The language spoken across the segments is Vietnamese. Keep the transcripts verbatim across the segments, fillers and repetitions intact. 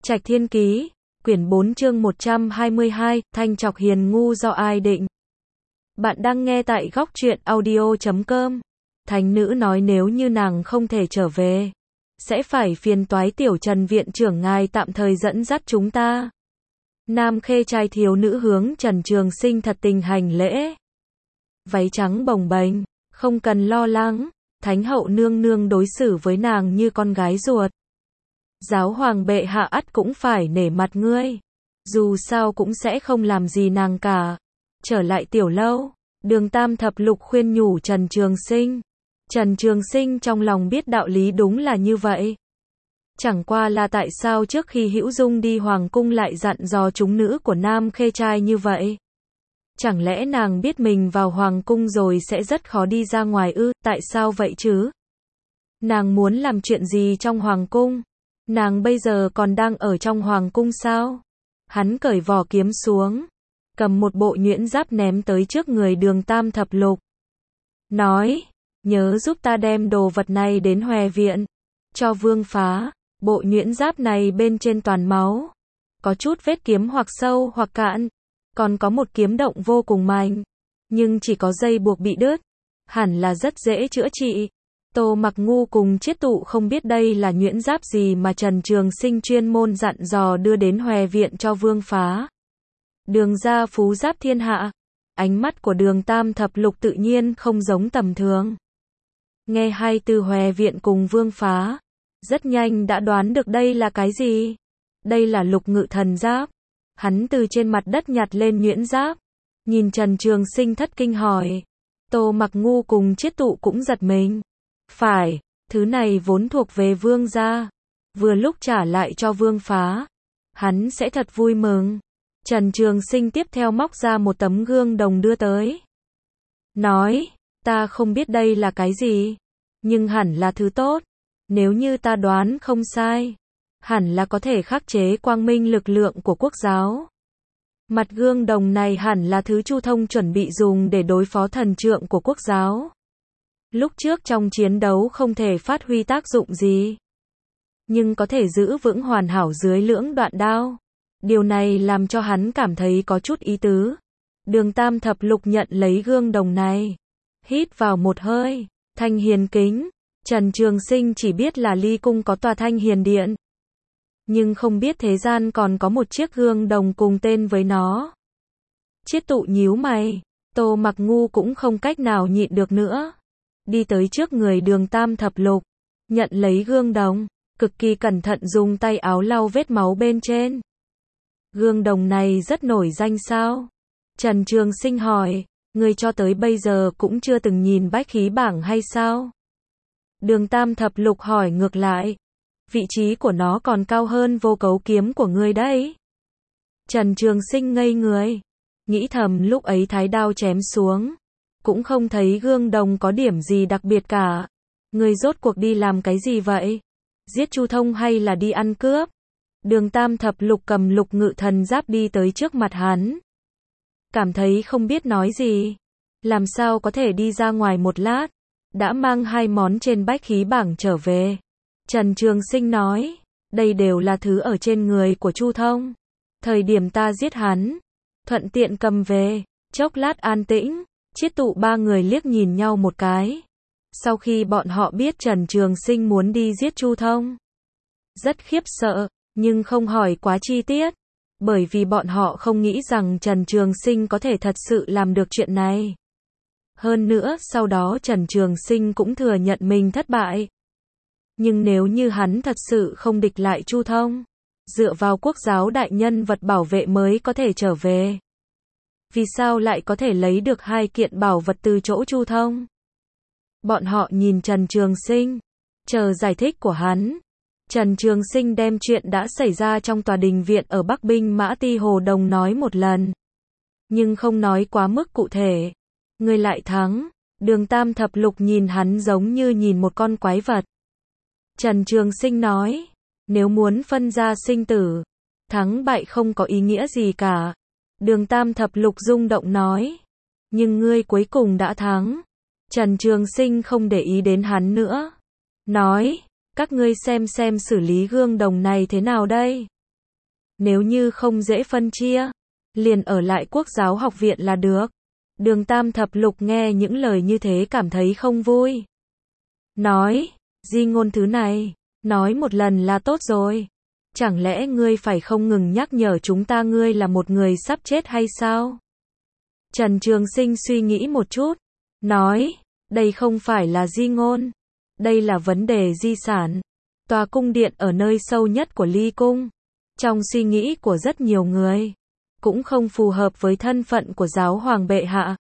Trạch Thiên Ký, quyển bốn chương một trăm hai mươi hai, Thanh Trọc Hiền Ngu do ai định? Bạn đang nghe tại góc truyện audio chấm com. Thánh nữ nói nếu như nàng không thể trở về, sẽ phải phiền toái tiểu Trần viện trưởng ngài tạm thời dẫn dắt chúng ta. Nam Khê trai thiếu nữ hướng Trần Trường Sinh thật tình hành lễ. Váy trắng bồng bềnh, không cần lo lắng, Thánh hậu nương nương đối xử với nàng như con gái ruột. Giáo hoàng bệ hạ ắt cũng phải nể mặt ngươi. Dù sao cũng sẽ không làm gì nàng cả. Trở lại tiểu lâu, Đường Tam Thập Lục khuyên nhủ Trần Trường Sinh. Trần Trường Sinh trong lòng biết đạo lý đúng là như vậy. Chẳng qua là tại sao trước khi Hữu Dung đi hoàng cung lại dặn dò chúng nữ của Nam Khê trai như vậy? Chẳng lẽ nàng biết mình vào hoàng cung rồi sẽ rất khó đi ra ngoài ư? Tại sao vậy chứ? Nàng muốn làm chuyện gì trong hoàng cung? Nàng bây giờ còn đang ở trong hoàng cung sao? Hắn cởi vỏ kiếm xuống, cầm một bộ nhuyễn giáp ném tới trước người Đường Tam Thập Lục. Nói, nhớ giúp ta đem đồ vật này đến Hòe viện, cho Vương Phá. Bộ nhuyễn giáp này bên trên toàn máu, có chút vết kiếm hoặc sâu hoặc cạn, còn có một kiếm động vô cùng mạnh, nhưng chỉ có dây buộc bị đứt, hẳn là rất dễ chữa trị. Tô Mặc Ngu cùng Chiết Tụ không biết đây là nhuyễn giáp gì mà Trần Trường Sinh chuyên môn dặn dò đưa đến Hòe viện cho Vương Phá. Đường gia phú giáp thiên hạ, ánh mắt của Đường Tam Thập Lục tự nhiên không giống tầm thường. Nghe hai từ Hòe viện cùng Vương Phá, rất nhanh đã đoán được đây là cái gì. Đây là Lục Ngự Thần Giáp. Hắn từ trên mặt đất nhặt lên nhuyễn giáp, nhìn Trần Trường Sinh thất kinh hỏi. Tô Mặc Ngu cùng Chiết Tụ cũng giật mình. Phải, thứ này vốn thuộc về Vương gia, vừa lúc trả lại cho Vương Phá, hắn sẽ thật vui mừng. Trần Trường Sinh tiếp theo móc ra một tấm gương đồng đưa tới. Nói, ta không biết đây là cái gì, nhưng hẳn là thứ tốt. Nếu như ta đoán không sai, hẳn là có thể khắc chế quang minh lực lượng của quốc giáo. Mặt gương đồng này hẳn là thứ Chu Thông chuẩn bị dùng để đối phó thần trượng của quốc giáo. Lúc trước trong chiến đấu không thể phát huy tác dụng gì, nhưng có thể giữ vững hoàn hảo dưới lưỡng đoạn đao. Điều này làm cho hắn cảm thấy có chút ý tứ. Đường Tam Thập Lục nhận lấy gương đồng này, hít vào một hơi. Thanh Hiền Kính. Trần Trường Sinh chỉ biết là Ly Cung có tòa Thanh Hiền Điện, nhưng không biết thế gian còn có một chiếc gương đồng cùng tên với nó. Chiết Tụ nhíu mày, Tô Mặc Ngu cũng không cách nào nhịn được nữa, đi tới trước người Đường Tam Thập Lục, nhận lấy gương đồng, cực kỳ cẩn thận dùng tay áo lau vết máu bên trên. Gương đồng này rất nổi danh sao? Trần Trường Sinh hỏi, ngươi cho tới bây giờ cũng chưa từng nhìn bách khí bảng hay sao? Đường Tam Thập Lục hỏi ngược lại, vị trí của nó còn cao hơn vô cấu kiếm của ngươi đấy. Trần Trường Sinh ngây người, nghĩ thầm lúc ấy thái đao chém xuống, cũng không thấy gương đồng có điểm gì đặc biệt cả. Ngươi rốt cuộc đi làm cái gì vậy? Giết Chu Thông hay là đi ăn cướp? Đường Tam Thập Lục cầm Lục Ngự Thần Giáp đi tới trước mặt hắn, cảm thấy không biết nói gì. Làm sao có thể đi ra ngoài một lát, đã mang hai món trên bách khí bảng trở về. Trần Trường Sinh nói, đây đều là thứ ở trên người của Chu Thông. Thời điểm ta giết hắn, thuận tiện cầm về. Chốc lát an tĩnh, Chiết Tụ ba người liếc nhìn nhau một cái. Sau khi bọn họ biết Trần Trường Sinh muốn đi giết Chu Thông, rất khiếp sợ, nhưng không hỏi quá chi tiết, bởi vì bọn họ không nghĩ rằng Trần Trường Sinh có thể thật sự làm được chuyện này. Hơn nữa, sau đó Trần Trường Sinh cũng thừa nhận mình thất bại. Nhưng nếu như hắn thật sự không địch lại Chu Thông, dựa vào quốc giáo đại nhân vật bảo vệ mới có thể trở về. Vì sao lại có thể lấy được hai kiện bảo vật từ chỗ Chu Thông? Bọn họ nhìn Trần Trường Sinh, chờ giải thích của hắn. Trần Trường Sinh đem chuyện đã xảy ra trong tòa đình viện ở Bắc Binh Mã Ti Hồ Đồng nói một lần, nhưng không nói quá mức cụ thể. Ngươi lại thắng. Đường Tam Thập Lục nhìn hắn giống như nhìn một con quái vật. Trần Trường Sinh nói, nếu muốn phân ra sinh tử, thắng bại không có ý nghĩa gì cả. Đường Tam Thập Lục rung động nói, nhưng ngươi cuối cùng đã thắng. Trần Trường Sinh không để ý đến hắn nữa, nói, các ngươi xem xem xử lý gương đồng này thế nào đây. Nếu như không dễ phân chia, liền ở lại Quốc giáo học viện là được. Đường Tam Thập Lục nghe những lời như thế cảm thấy không vui. Nói, di ngôn thứ này, nói một lần là tốt rồi. Chẳng lẽ ngươi phải không ngừng nhắc nhở chúng ta ngươi là một người sắp chết hay sao? Trần Trường Sinh suy nghĩ một chút, nói, đây không phải là di ngôn, đây là vấn đề di sản. Tòa cung điện ở nơi sâu nhất của Ly Cung, trong suy nghĩ của rất nhiều người, cũng không phù hợp với thân phận của giáo hoàng bệ hạ.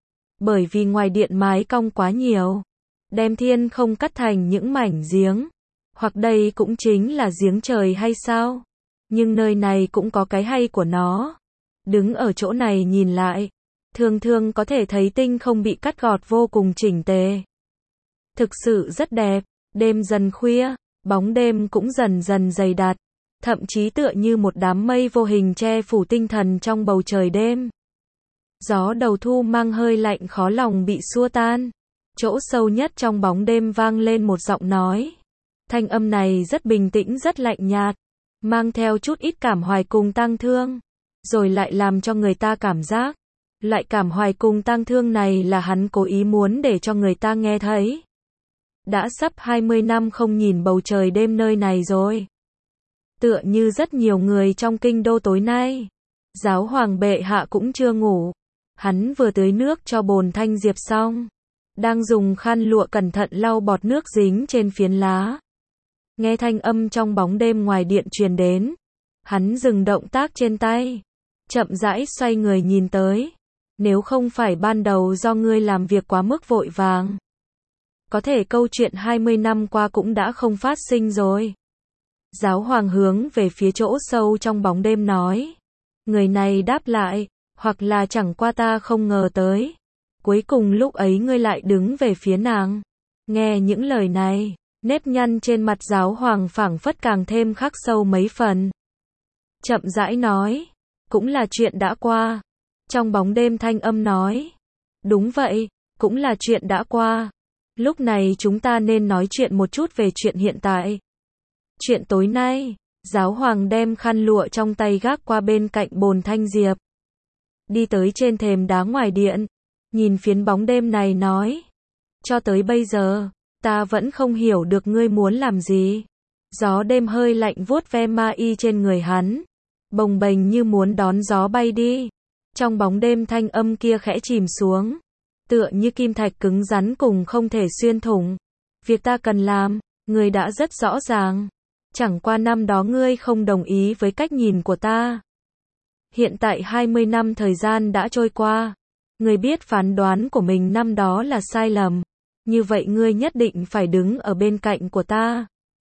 Bởi vì ngoài điện mái cong quá nhiều, đem thiên không cắt thành những mảnh giếng, hoặc đây cũng chính là giếng trời hay sao? Nhưng nơi này cũng có cái hay của nó. Đứng ở chỗ này nhìn lại, thường thường có thể thấy tinh không bị cắt gọt vô cùng chỉnh tề. Thực sự rất đẹp, đêm dần khuya, bóng đêm cũng dần dần dày đặc, thậm chí tựa như một đám mây vô hình che phủ tinh thần trong bầu trời đêm. Gió đầu thu mang hơi lạnh khó lòng bị xua tan. Chỗ sâu nhất trong bóng đêm vang lên một giọng nói. Thanh âm này rất bình tĩnh rất lạnh nhạt, mang theo chút ít cảm hoài cùng tang thương, rồi lại làm cho người ta cảm giác, loại cảm hoài cùng tang thương này là hắn cố ý muốn để cho người ta nghe thấy. Đã sắp hai mươi năm không nhìn bầu trời đêm nơi này rồi. Tựa như rất nhiều người trong kinh đô tối nay, giáo hoàng bệ hạ cũng chưa ngủ. Hắn vừa tưới nước cho bồn thanh diệp xong, đang dùng khăn lụa cẩn thận lau bọt nước dính trên phiến lá. Nghe thanh âm trong bóng đêm ngoài điện truyền đến, hắn dừng động tác trên tay, chậm rãi xoay người nhìn tới. Nếu không phải ban đầu do ngươi làm việc quá mức vội vàng, có thể câu chuyện hai mươi năm qua cũng đã không phát sinh rồi. Giáo hoàng hướng về phía chỗ sâu trong bóng đêm nói. Người này đáp lại, hoặc là chẳng qua ta không ngờ tới. Cuối cùng lúc ấy ngươi lại đứng về phía nàng. Nghe những lời này, nếp nhăn trên mặt giáo hoàng phảng phất càng thêm khắc sâu mấy phần. Chậm rãi nói, cũng là chuyện đã qua. Trong bóng đêm thanh âm nói, đúng vậy, cũng là chuyện đã qua. Lúc này chúng ta nên nói chuyện một chút về chuyện hiện tại. Chuyện tối nay, giáo hoàng đem khăn lụa trong tay gác qua bên cạnh bồn thanh diệp. Đi tới trên thềm đá ngoài điện, nhìn phiến bóng đêm này nói. Cho tới bây giờ, ta vẫn không hiểu được ngươi muốn làm gì. Gió đêm hơi lạnh vuốt ve ma y trên người hắn, bồng bềnh như muốn đón gió bay đi. Trong bóng đêm thanh âm kia khẽ chìm xuống, tựa như kim thạch cứng rắn cùng không thể xuyên thủng. Việc ta cần làm, ngươi đã rất rõ ràng. Chẳng qua năm đó ngươi không đồng ý với cách nhìn của ta. Hiện tại hai mươi năm thời gian đã trôi qua. Ngươi biết phán đoán của mình năm đó là sai lầm. Như vậy ngươi nhất định phải đứng ở bên cạnh của ta.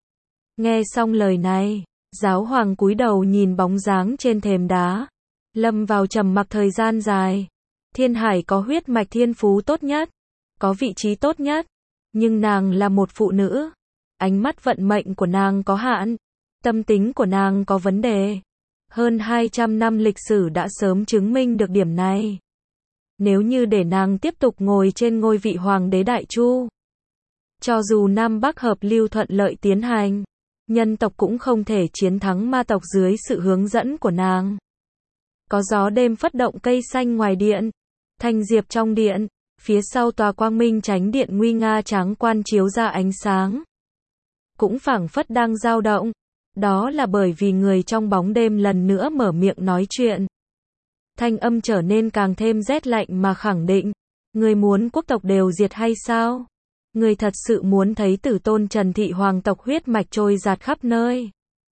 Nghe xong lời này, giáo hoàng cúi đầu nhìn bóng dáng trên thềm đá. Lâm vào trầm mặc thời gian dài. Thiên Hải có huyết mạch thiên phú tốt nhất, có vị trí tốt nhất. Nhưng nàng là một phụ nữ. Ánh mắt vận mệnh của nàng có hạn. Tâm tính của nàng có vấn đề. Hơn hai trăm năm lịch sử đã sớm chứng minh được điểm này. Nếu như để nàng tiếp tục ngồi trên ngôi vị hoàng đế Đại Chu, cho dù Nam Bắc hợp lưu thuận lợi tiến hành, nhân tộc cũng không thể chiến thắng ma tộc dưới sự hướng dẫn của nàng. Có gió đêm phất động cây xanh ngoài điện, thanh diệp trong điện, phía sau tòa Quang Minh Chánh điện nguy nga tráng quan chiếu ra ánh sáng, cũng phảng phất đang dao động. Đó là bởi vì người trong bóng đêm lần nữa mở miệng nói chuyện. Thanh âm trở nên càng thêm rét lạnh mà khẳng định. Người muốn quốc tộc đều diệt hay sao? Người thật sự muốn thấy tử tôn Trần Thị hoàng tộc huyết mạch trôi dạt khắp nơi,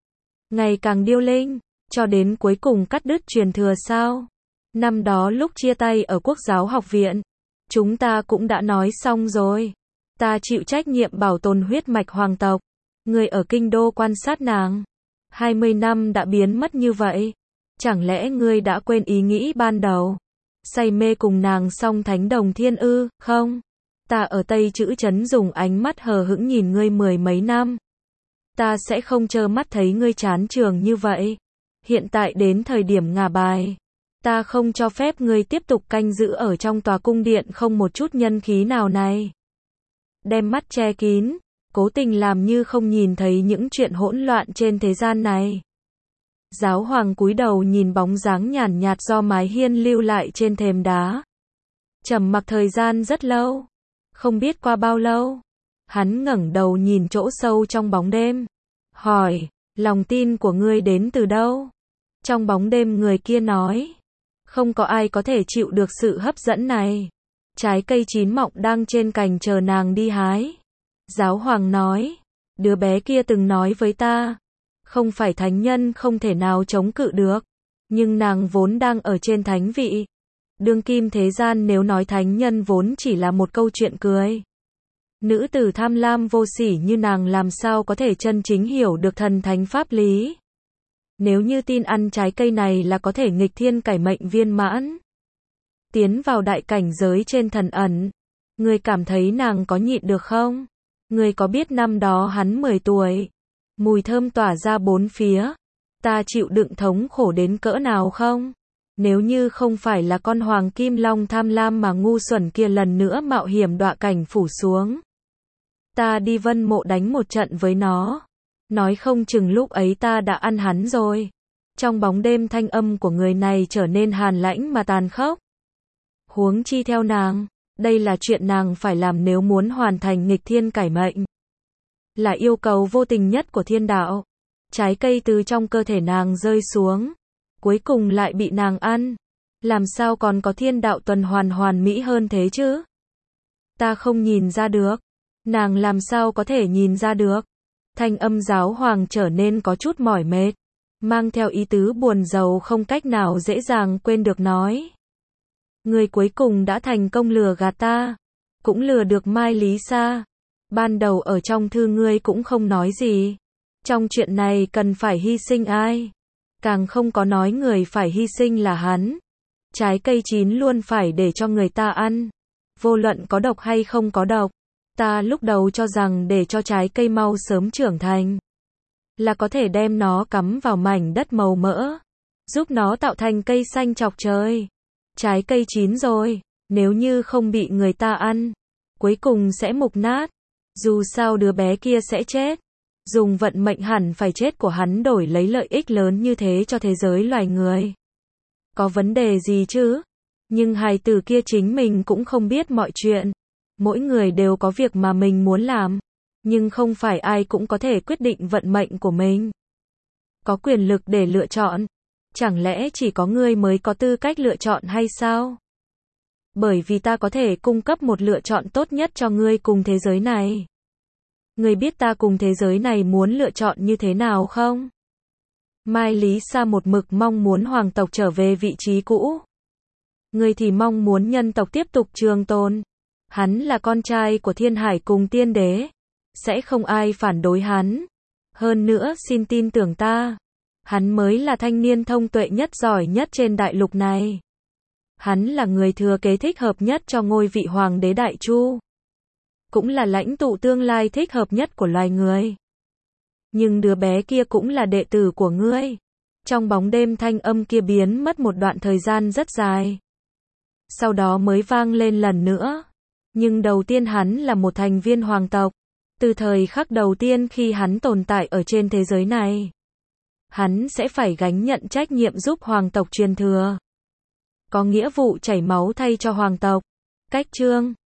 ngày càng điêu linh, cho đến cuối cùng cắt đứt truyền thừa sao? Năm đó lúc chia tay ở Quốc giáo học viện, chúng ta cũng đã nói xong rồi. Ta chịu trách nhiệm bảo tồn huyết mạch hoàng tộc. Người ở kinh đô quan sát nàng. hai mươi năm đã biến mất như vậy. Chẳng lẽ ngươi đã quên ý nghĩ ban đầu? Say mê cùng nàng song thánh đồng thiên ư, không? Ta ở Tây Chữ Trấn dùng ánh mắt hờ hững nhìn ngươi mười mấy năm. Ta sẽ không trơ mắt thấy ngươi chán trường như vậy. Hiện tại đến thời điểm ngả bài. Ta không cho phép ngươi tiếp tục canh giữ ở trong tòa cung điện không một chút nhân khí nào này. Đem mắt che kín, cố tình làm như không nhìn thấy những chuyện hỗn loạn trên thế gian này. Giáo hoàng cúi đầu nhìn bóng dáng nhàn nhạt do mái hiên lưu lại trên thềm đá. Trầm mặc thời gian rất lâu. Không biết qua bao lâu. Hắn ngẩng đầu nhìn chỗ sâu trong bóng đêm. Hỏi, lòng tin của ngươi đến từ đâu? Trong bóng đêm người kia nói. Không có ai có thể chịu được sự hấp dẫn này. Trái cây chín mọng đang trên cành chờ nàng đi hái. Giáo hoàng nói. Đứa bé kia từng nói với ta. Không phải thánh nhân không thể nào chống cự được. Nhưng nàng vốn đang ở trên thánh vị. Đương kim thế gian nếu nói thánh nhân vốn chỉ là một câu chuyện cười. Nữ tử tham lam vô sỉ như nàng làm sao có thể chân chính hiểu được thần thánh pháp lý. Nếu như tin ăn trái cây này là có thể nghịch thiên cải mệnh viên mãn. Tiến vào đại cảnh giới trên thần ẩn. Người cảm thấy nàng có nhịn được không? Người có biết năm đó hắn mười tuổi. Mùi thơm tỏa ra bốn phía. Ta chịu đựng thống khổ đến cỡ nào không? Nếu như không phải là con hoàng kim long tham lam mà ngu xuẩn kia lần nữa mạo hiểm đọa cảnh phủ xuống. Ta đi Vân Mộ đánh một trận với nó. Nói không chừng lúc ấy ta đã ăn hắn rồi. Trong bóng đêm thanh âm của người này trở nên hàn lãnh mà tàn khốc. Huống chi theo nàng, đây là chuyện nàng phải làm nếu muốn hoàn thành nghịch thiên cải mệnh. Là yêu cầu vô tình nhất của thiên đạo. Trái cây từ trong cơ thể nàng rơi xuống. Cuối cùng lại bị nàng ăn. Làm sao còn có thiên đạo tuần hoàn hoàn mỹ hơn thế chứ? Ta không nhìn ra được. Nàng làm sao có thể nhìn ra được? Thanh âm giáo hoàng trở nên có chút mỏi mệt. Mang theo ý tứ buồn rầu không cách nào dễ dàng quên được nói. Ngươi cuối cùng đã thành công lừa gạt ta. Cũng lừa được Mai Lý Sa. Ban đầu ở trong thư ngươi cũng không nói gì. Trong chuyện này cần phải hy sinh ai? Càng không có nói người phải hy sinh là hắn. Trái cây chín luôn phải để cho người ta ăn. Vô luận có độc hay không có độc. Ta lúc đầu cho rằng để cho trái cây mau sớm trưởng thành. Là có thể đem nó cắm vào mảnh đất màu mỡ. Giúp nó tạo thành cây xanh chọc trời. Trái cây chín rồi. Nếu như không bị người ta ăn. Cuối cùng sẽ mục nát. Dù sao đứa bé kia sẽ chết. Dùng vận mệnh hẳn phải chết của hắn đổi lấy lợi ích lớn như thế cho thế giới loài người. Có vấn đề gì chứ? Nhưng hài tử kia chính mình cũng không biết mọi chuyện. Mỗi người đều có việc mà mình muốn làm. Nhưng không phải ai cũng có thể quyết định vận mệnh của mình. Có quyền lực để lựa chọn. Chẳng lẽ chỉ có ngươi mới có tư cách lựa chọn hay sao? Bởi vì ta có thể cung cấp một lựa chọn tốt nhất cho ngươi cùng thế giới này. Ngươi biết ta cùng thế giới này muốn lựa chọn như thế nào không? Mai Lý Sa một mực mong muốn hoàng tộc trở về vị trí cũ. Ngươi thì mong muốn nhân tộc tiếp tục trường tồn. Hắn là con trai của Thiên Hải cùng tiên đế. Sẽ không ai phản đối hắn. Hơn nữa xin tin tưởng ta. Hắn mới là thanh niên thông tuệ nhất giỏi nhất trên đại lục này. Hắn là người thừa kế thích hợp nhất cho ngôi vị hoàng đế Đại Chu. Cũng là lãnh tụ tương lai thích hợp nhất của loài người. Nhưng đứa bé kia cũng là đệ tử của ngươi. Trong bóng đêm thanh âm kia biến mất một đoạn thời gian rất dài. Sau đó mới vang lên lần nữa. Nhưng đầu tiên hắn là một thành viên hoàng tộc. Từ thời khắc đầu tiên khi hắn tồn tại ở trên thế giới này. Hắn sẽ phải gánh nhận trách nhiệm giúp hoàng tộc truyền thừa. Có nghĩa vụ chảy máu thay cho hoàng tộc. Cách chương